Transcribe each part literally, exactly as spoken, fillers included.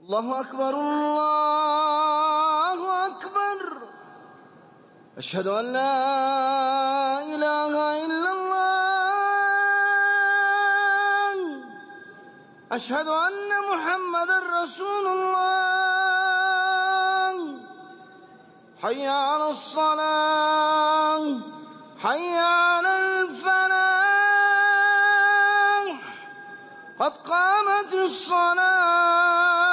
الله أكبر الله أكبر. أشهد أن لا إله إلا الله. أشهد أن محمدا رسول الله. حي على الصلاة حي على الفلاح. قد قامت الصلاة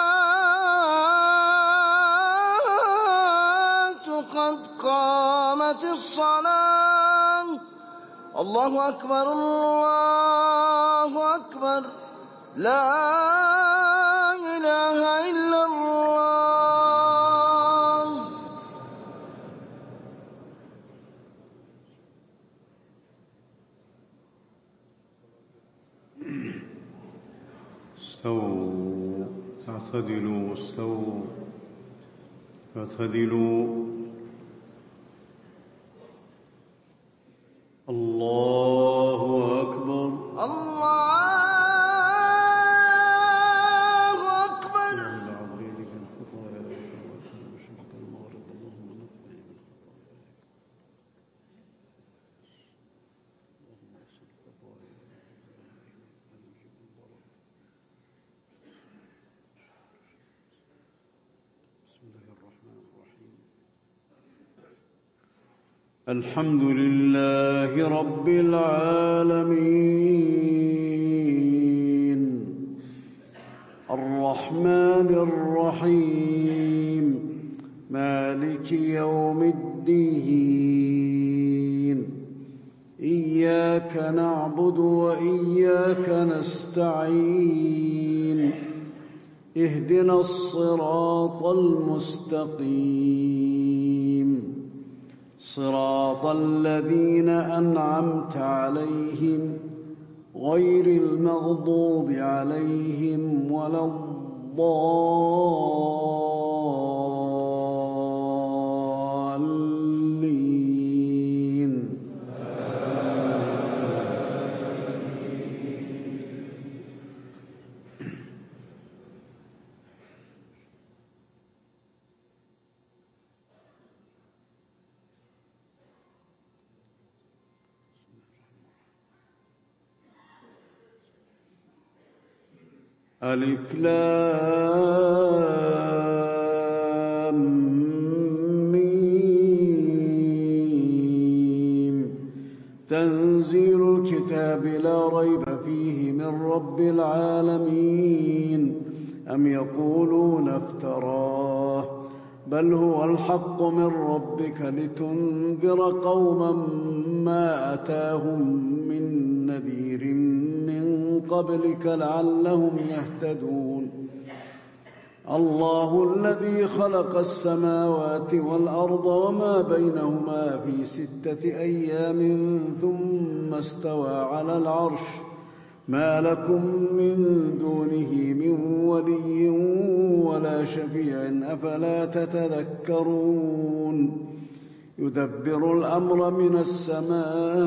قد قامت الصلاة. الله أكبر الله أكبر. لا إله إلا الله. استووا اعتدلوا استووا اعتدلوا. الله أكبر الله أكبر. الحمد لله رب العالمين الرحمن الرحيم مالك يوم الدين. إياك نعبد وإياك نستعين. اهدنا الصراط المستقيم صراط الذين أنعمت عليهم غير المغضوب عليهم ولا الضالين. ألف لام ميم. تنزيل الكتاب لا ريب فيه من رب العالمين. أم يقولون افتراه بل هو الحق من ربك لتنذر قوما ما أتاهم من نذير من قبلك لعلهم يهتدون. الله الذي خلق السماوات والأرض وما بينهما في ستة أيام ثم استوى على العرش. ما لكم من دونه من ولي ولا شفيع أفلا تتذكرون. يدبر الأمر من السماء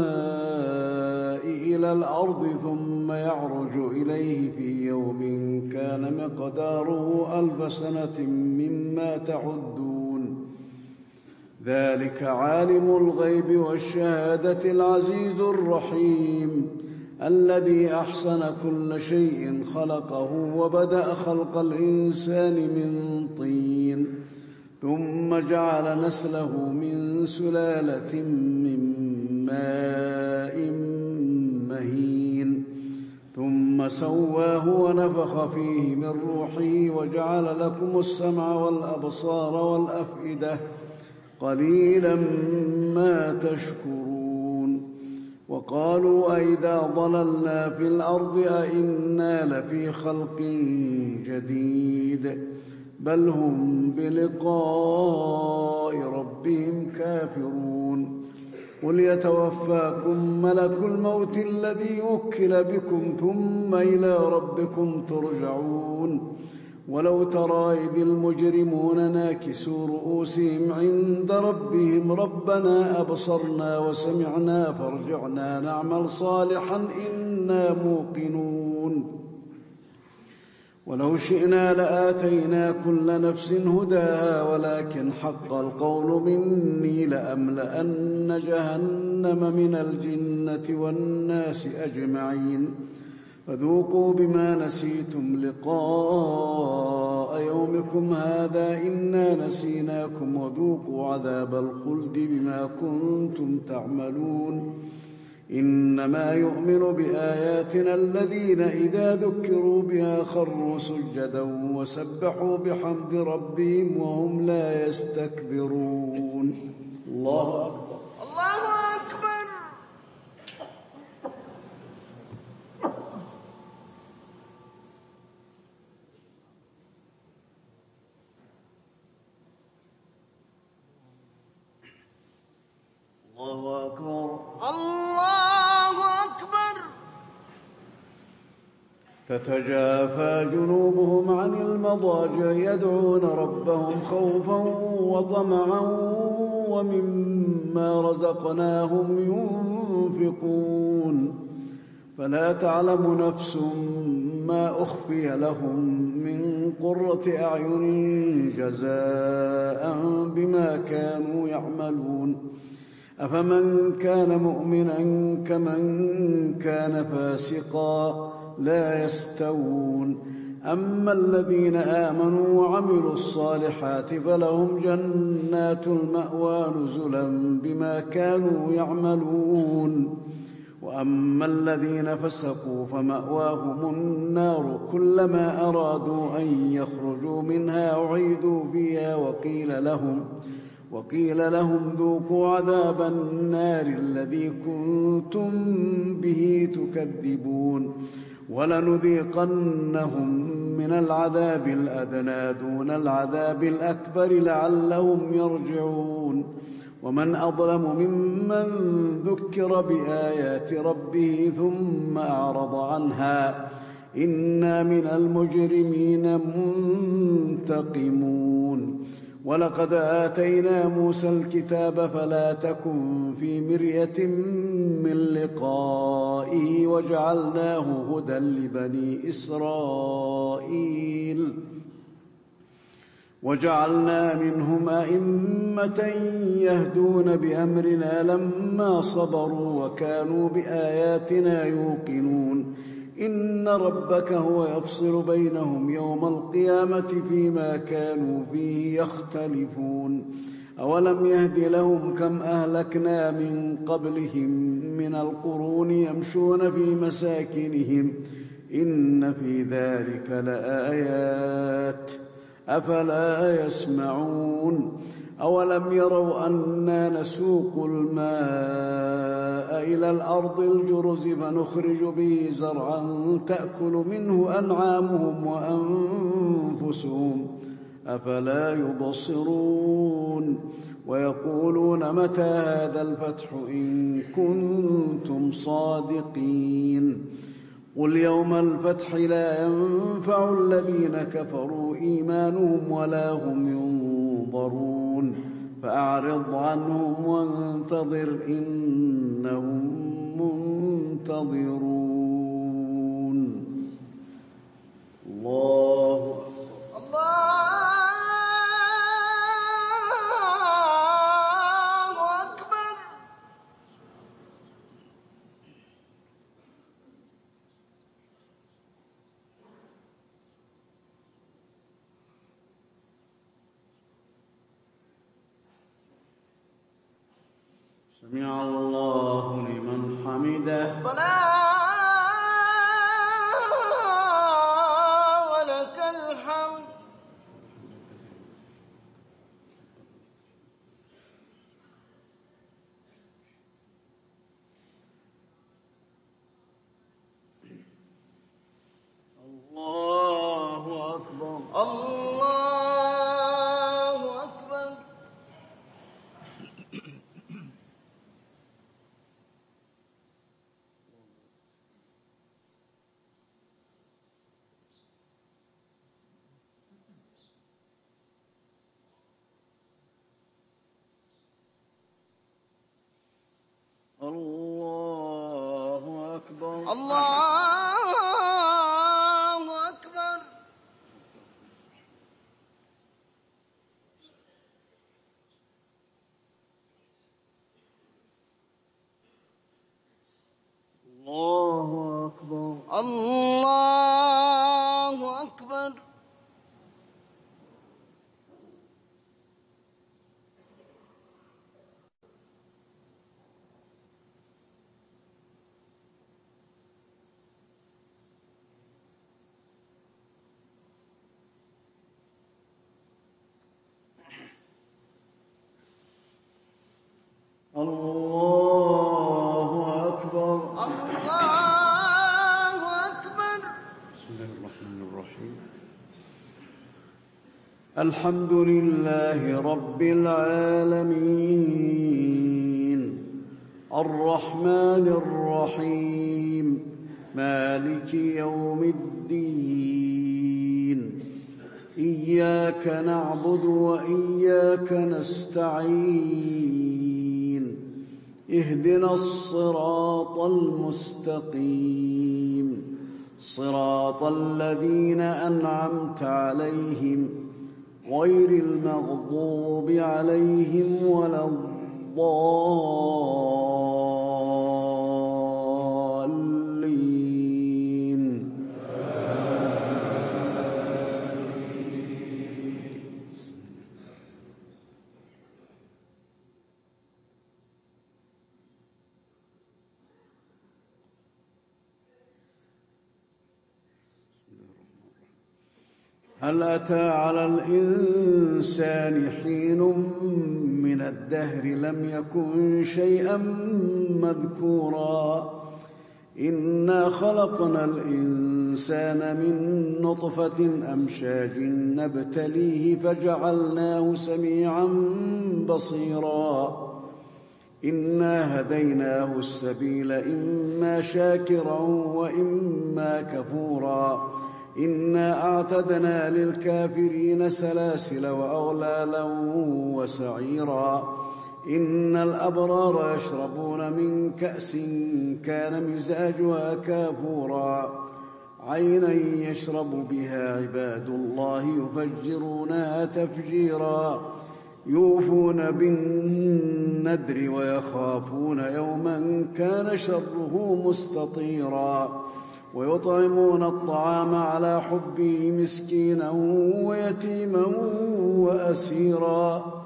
إلى الأرض ثم يعرج إليه في يوم كان مقداره ألف سنة مما تعدون. ذلك عالم الغيب والشهادة العزيز الرحيم الذي أحسن كل شيء خلقه وبدأ خلق الإنسان من طين ثم جعل نسله من سلالة من ماء مهين ثم سواه ونفخ فيه من روحه وجعل لكم السمع والأبصار والأفئدة قليلا ما تشكرون. وقالوا أئذا ضللنا في الأرض أئنا لفي خلق جديد بل هم بلقاء ربهم كافرون. قل يتوفاكم ملك الموت الذي وكل بكم ثم إلى ربكم ترجعون. ولو ترى إذ المجرمون ناكسوا رؤوسهم عند ربهم ربنا أبصرنا وسمعنا فارجعنا نعمل صالحا إنا موقنون. ولو شئنا لآتينا كل نفس هداها ولكن حق القول مني لأملأن جهنم من الجنة والناس أجمعين فذوقوا بما نسيتم لقاء يومكم هذا إنا نسيناكم وذوقوا عذاب الخلد بما كنتم تعملون إنما يؤمن بآياتنا الذين إذا ذكروا بها خروا سجدا وسبحوا بحمد ربهم وهم لا يستكبرون. الله أكبر. الله أكبر. الله أكبر. الله أكبر. تتجافى جنوبهم عن المضاجع يدعون ربهم خوفا وطمعا ومما رزقناهم ينفقون فلا تعلم نفس ما أخفي لهم من قرة أعين جزاء بما كانوا يعملون أفمن كان مؤمنا كمن كان فاسقا لا يستوون أما الذين آمنوا وعملوا الصالحات فلهم جنات المأوى نزلا بما كانوا يعملون وأما الذين فسقوا فمأواهم النار كلما أرادوا أن يخرجوا منها أعيدوا فيها وقيل لهم وقيل لهم ذوقوا عذاب النار الذي كنتم به تكذبون ولنذيقنهم من العذاب الأدنى دون العذاب الأكبر لعلهم يرجعون ومن أظلم ممن ذكر بآيات ربه ثم أعرض عنها إنا من المجرمين منتقمون ولقد آتينا موسى الكتاب فلا تكن في مرية من لقائه وجعلناه هدى لبني إسرائيل وجعلنا منهم أئمة يهدون بأمرنا لما صبروا وكانوا بآياتنا يوقنون إن ربك هو يفصل بينهم يوم القيامة فيما كانوا فيه يختلفون أولم يهد لهم كم أهلكنا من قبلهم من القرون يمشون في مساكنهم إن في ذلك لآيات أفلا يسمعون أولم يروا أنا نسوق الماء إلى الأرض الجرز فنخرج به زرعا تأكل منه أنعامهم وأنفسهم أفلا يبصرون ويقولون متى هذا الفتح إن كنتم صادقين قل يوم الفتح لا ينفع الذين كفروا إيمانهم ولا هم ينظرون فأعرض عنهم وانتظر إنهم منتظرون. الله سمع الله لمن حمده ربنا ولك الحمد. الله أكبر. الله أكبر. الله أكبر. الله أكبر. الله أكبر. الله أكبر. الله أكبر. بسم الله الرحمن الرحيم. الحمد لله رب العالمين الرحمن الرحيم مالك يوم الدين إياك نعبد وإياك نستعين اهدنا الصراط المستقيم صراط الذين أنعمت عليهم غير المغضوب عليهم ولا الضالين. هل أتى على الإنسان حين من الدهر لم يكن شيئا مذكورا إنا خلقنا الإنسان من نطفة أمشاج نبتليه فجعلناه سميعا بصيرا إنا هديناه السبيل إما شاكرا وإما كفورا إنا أعتدنا للكافرين سلاسل وأغلالا وسعيرا إن الأبرار يشربون من كأس كان مزاجها كافورا عينا يشرب بها عباد الله يفجرونها تفجيرا يوفون بالنذر ويخافون يوما كان شره مستطيرا ويطعمون الطعام على حبه مسكينا ويتيما وأسيرا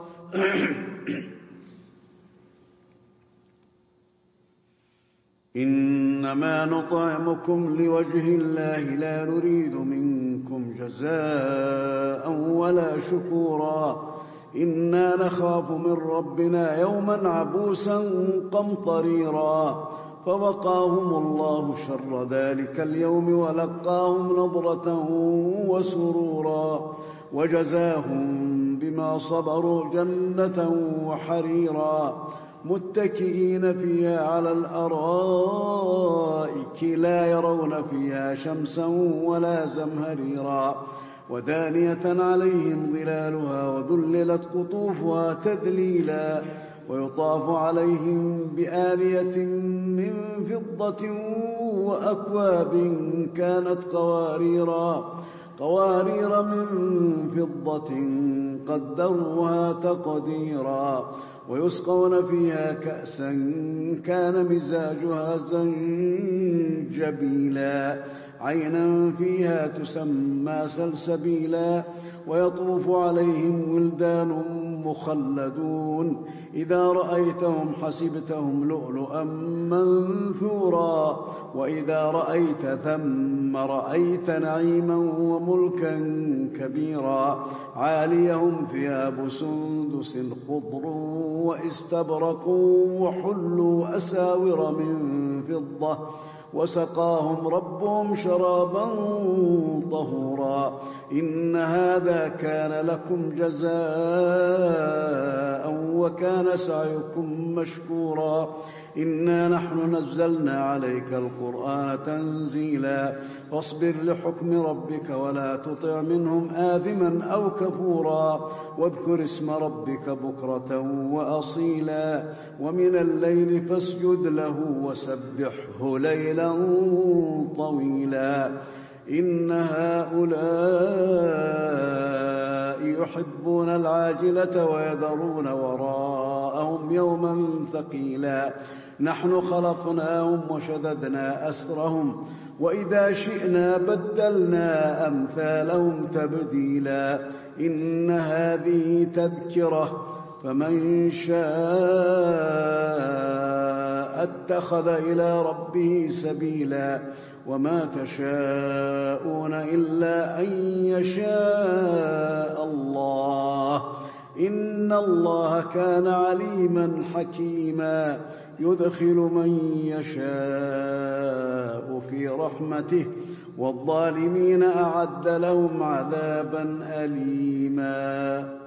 إنما نطعمكم لوجه الله لا نريد منكم جزاء ولا شكورا إنا نخاف من ربنا يوما عبوسا قمطريرا فوقاهم الله شر ذلك اليوم ولقاهم نضرة وسرورا وجزاهم بما صبروا جنة وحريرا متكئين فيها على الأرائك لا يرون فيها شمسا ولا زمهريرا ودانية عليهم ظلالها وذللت قطوفها تذليلا ويطاف عليهم بآنية من فضة وأكواب كانت قواريرا قوارير من فضة قدروها تقديرا ويسقون فيها كأسا كان مزاجها زنجبيلا عينا فيها تسمى سلسبيلا ويطوف عليهم ولدان مخلدون إذا رأيتهم حسبتهم لؤلؤا منثورا وإذا رأيت ثم رأيت نعيما وملكا كبيرا عاليهم ثياب سندس خضر واستبرق وحلوا أساور من فضة وسقاهم ربهم شرابا طهورا إن هذا كان لكم جزاء وكان سعيكم مشكورا إنا نحن نزلنا عليك القرآن تنزيلا فاصبر لحكم ربك ولا تطع منهم آثما أو كفورا واذكر اسم ربك بكرة وأصيلا ومن الليل فاسجد له وسبحه ليلا طويلا إن هؤلاء يحبون العاجلة ويذرون وراءهم أسرهم يوما ثقيلا نحن خلقناهم وشددنا أسرهم وإذا شئنا بدلنا أمثالهم تبديلا إن هذه تذكرة فمن شاء اتخذ إلى ربه سبيلا وما تشاءون إلا أن يشاء الله إن الله كان عليما حكيما يدخل من يشاء في رحمته والظالمين أعد لهم عذابا أليما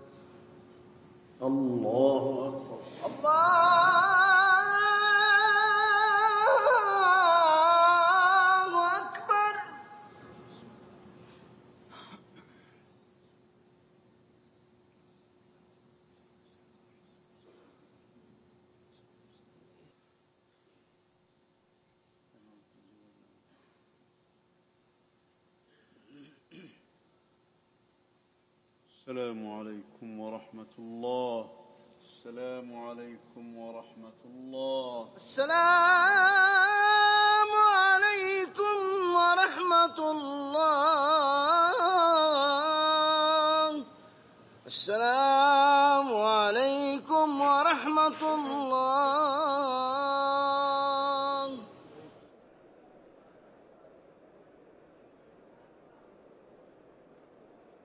الله أكبر الله أكبر. السلام عليكم ورحمة الله. السلام عليكم ورحمة الله. السلام عليكم ورحمة الله. السلام عليكم ورحمة الله.